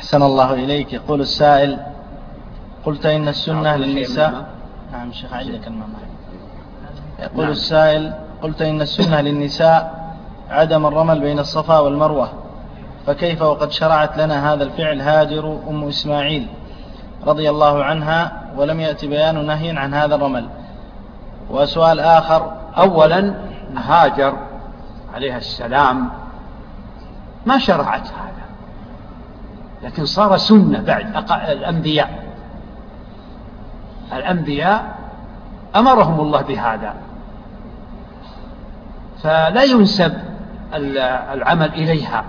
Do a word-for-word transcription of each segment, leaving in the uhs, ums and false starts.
أحسن الله إليك. يقول السائل: قلت إن السنة للنساء. نعم شيخ عندك الماء. يقول نعم. السائل: قلت إن السنة للنساء عدم الرمل بين الصفا والمروة، فكيف وقد شرعت لنا هذا الفعل هاجر أم إسماعيل رضي الله عنها ولم يأتي بيان نهي عن هذا الرمل؟ وسؤال آخر: أولا هاجر عليها السلام ما شرعت هذا، لكن صار سنة بعد الأنبياء الأنبياء أمرهم الله بهذا، فلا ينسب العمل إليها.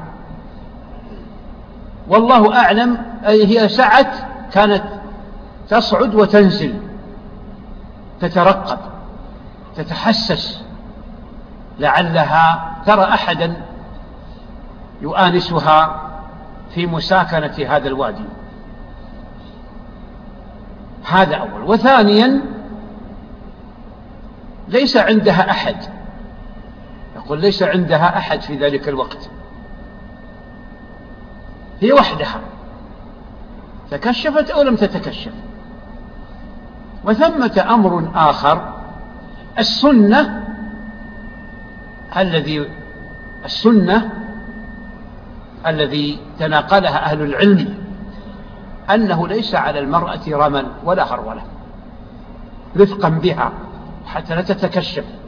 والله أعلم، أي هي سعت كانت تصعد وتنزل، تترقب تتحسس، لعلها ترى أحدا يؤانسها في مساكنة هذا الوادي. هذا أول. وثانيا ليس عندها أحد، يقول ليس عندها أحد في ذلك الوقت، هي وحدها، تكشفت أو لم تتكشف. وثمة أمر آخر: السنة الذي السنة الذي تناقلها أهل العلم أنه ليس على المرأة رمل ولا هرولة، رفقا بها حتى لا تتكشف.